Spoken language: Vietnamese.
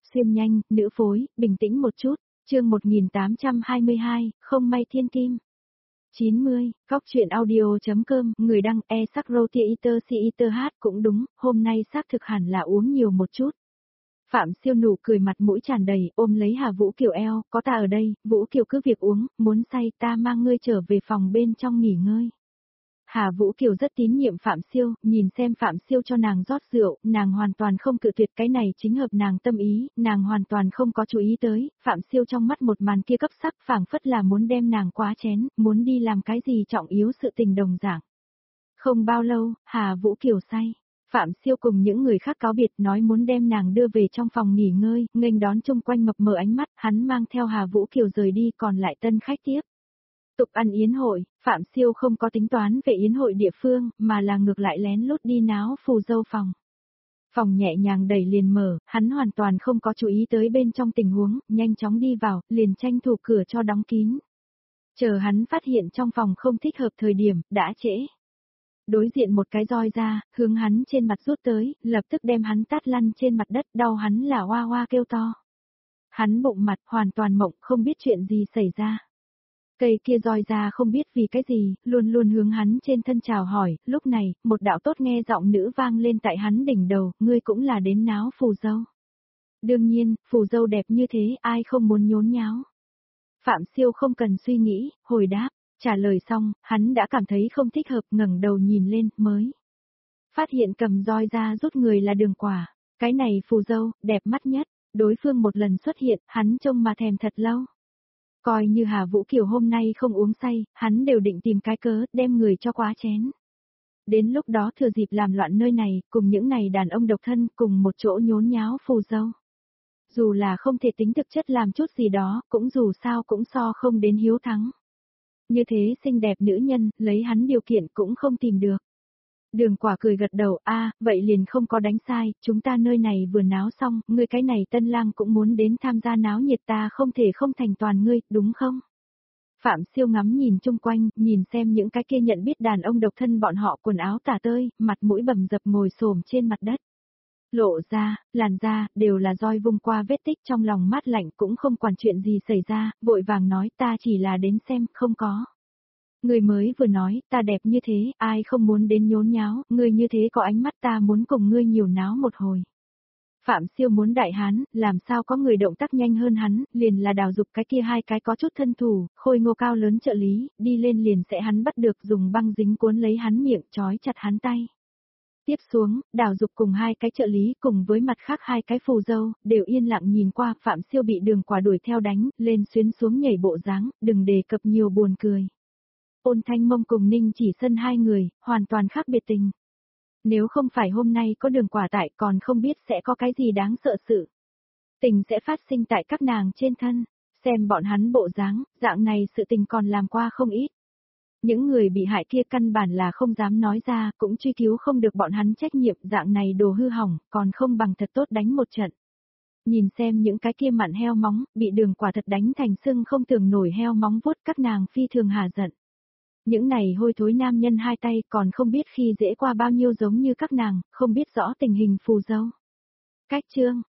xuyên nhanh, nữ phối, bình tĩnh một chút, chương 1822, không may thiên kim. 90, góc chuyện audio.com, người đăng sắc roti eater si eater hát cũng đúng, hôm nay xác thực hẳn là uống nhiều một chút. Phạm Siêu nụ cười mặt mũi tràn đầy, ôm lấy Hà Vũ Kiều eo, có ta ở đây, Vũ Kiều cứ việc uống, muốn say ta mang ngươi trở về phòng bên trong nghỉ ngơi. Hà Vũ Kiều rất tín nhiệm Phạm Siêu, nhìn xem Phạm Siêu cho nàng rót rượu, nàng hoàn toàn không cự tuyệt, cái này chính hợp nàng tâm ý, nàng hoàn toàn không có chú ý tới, Phạm Siêu trong mắt một màn kia cấp sắc phảng phất là muốn đem nàng quá chén, muốn đi làm cái gì trọng yếu sự tình đồng dạng. Không bao lâu, Hà Vũ Kiều say. Phạm Siêu cùng những người khác cáo biệt nói muốn đem nàng đưa về trong phòng nghỉ ngơi, nghênh đón chung quanh mập mờ ánh mắt, hắn mang theo Hà Vũ Kiều rời đi còn lại tân khách tiếp. Tục ăn yến hội, Phạm Siêu không có tính toán về yến hội địa phương, mà là ngược lại lén lút đi náo phù dâu phòng. Phòng nhẹ nhàng đẩy liền mở, hắn hoàn toàn không có chú ý tới bên trong tình huống, nhanh chóng đi vào, liền tranh thủ cửa cho đóng kín. Chờ hắn phát hiện trong phòng không thích hợp thời điểm, đã trễ. Đối diện một cái roi ra, hướng hắn trên mặt rút tới, lập tức đem hắn tát lăn trên mặt đất, đau hắn là oa oa kêu to. Hắn bụng mặt hoàn toàn mộng, không biết chuyện gì xảy ra. Cây kia roi ra không biết vì cái gì, luôn luôn hướng hắn trên thân chào hỏi, lúc này, một đạo tốt nghe giọng nữ vang lên tại hắn đỉnh đầu, ngươi cũng là đến náo phù dâu. Đương nhiên, phù dâu đẹp như thế, ai không muốn nhốn nháo. Phạm Siêu không cần suy nghĩ, hồi đáp, trả lời xong, hắn đã cảm thấy không thích hợp, ngẩng đầu nhìn lên, mới. Phát hiện cầm roi ra rút người là Đường Quả, cái này phù dâu, đẹp mắt nhất, đối phương một lần xuất hiện, hắn trông mà thèm thật lâu. Coi như Hà Vũ Kiều hôm nay không uống say, hắn đều định tìm cái cớ, đem người cho quá chén. Đến lúc đó thừa dịp làm loạn nơi này, cùng những này đàn ông độc thân, cùng một chỗ nhốn nháo phù dâu. Dù là không thể tính thực chất làm chút gì đó, cũng dù sao cũng so không đến hiếu thắng. Như thế xinh đẹp nữ nhân, lấy hắn điều kiện cũng không tìm được. Đường Quả cười gật đầu, vậy liền không có đánh sai, chúng ta nơi này vừa náo xong, ngươi cái này tân lang cũng muốn đến tham gia náo nhiệt, ta không thể không thành toàn ngươi, đúng không? Phạm Siêu ngắm nhìn chung quanh, nhìn xem những cái kia nhận biết đàn ông độc thân bọn họ quần áo tả tơi, mặt mũi bầm dập ngồi xổm trên mặt đất. Lộ ra, làn da, đều là roi vung qua vết tích, trong lòng mát lạnh cũng không quản chuyện gì xảy ra, vội vàng nói ta chỉ là đến xem, không có. Người mới vừa nói, ta đẹp như thế, ai không muốn đến nhốn nháo, ngươi như thế có ánh mắt, ta muốn cùng ngươi nhiều náo một hồi. Phạm Siêu muốn đại hán, làm sao có người động tác nhanh hơn hắn, liền là Đào Dục cái kia hai cái có chút thân thủ, khôi ngô cao lớn trợ lý, đi lên liền sẽ hắn bắt được, dùng băng dính cuốn lấy hắn miệng, trói chặt hắn tay. Tiếp xuống, Đào Dục cùng hai cái trợ lý cùng với mặt khác hai cái phù dâu, đều yên lặng nhìn qua Phạm Siêu bị Đường Quả đuổi theo đánh, lên xuyến xuống nhảy bộ dáng, đừng đề cập nhiều buồn cười. Ôn Thanh Mông cùng Ninh Chỉ Sân hai người, hoàn toàn khác biệt tình. Nếu không phải hôm nay có Đường Quả tại còn không biết sẽ có cái gì đáng sợ sự. Tình sẽ phát sinh tại các nàng trên thân, xem bọn hắn bộ dáng, dạng này sự tình còn làm qua không ít. Những người bị hại kia căn bản là không dám nói ra, cũng truy cứu không được bọn hắn trách nhiệm, dạng này đồ hư hỏng, còn không bằng thật tốt đánh một trận. Nhìn xem những cái kia mặn heo móng, bị Đường Quả thật đánh thành sưng không tưởng nổi heo móng vuốt, các nàng phi thường hà giận. Những này hôi thối nam nhân hai tay còn không biết khi dễ qua bao nhiêu giống như các nàng, không biết rõ tình hình phù dâu. Cách chương,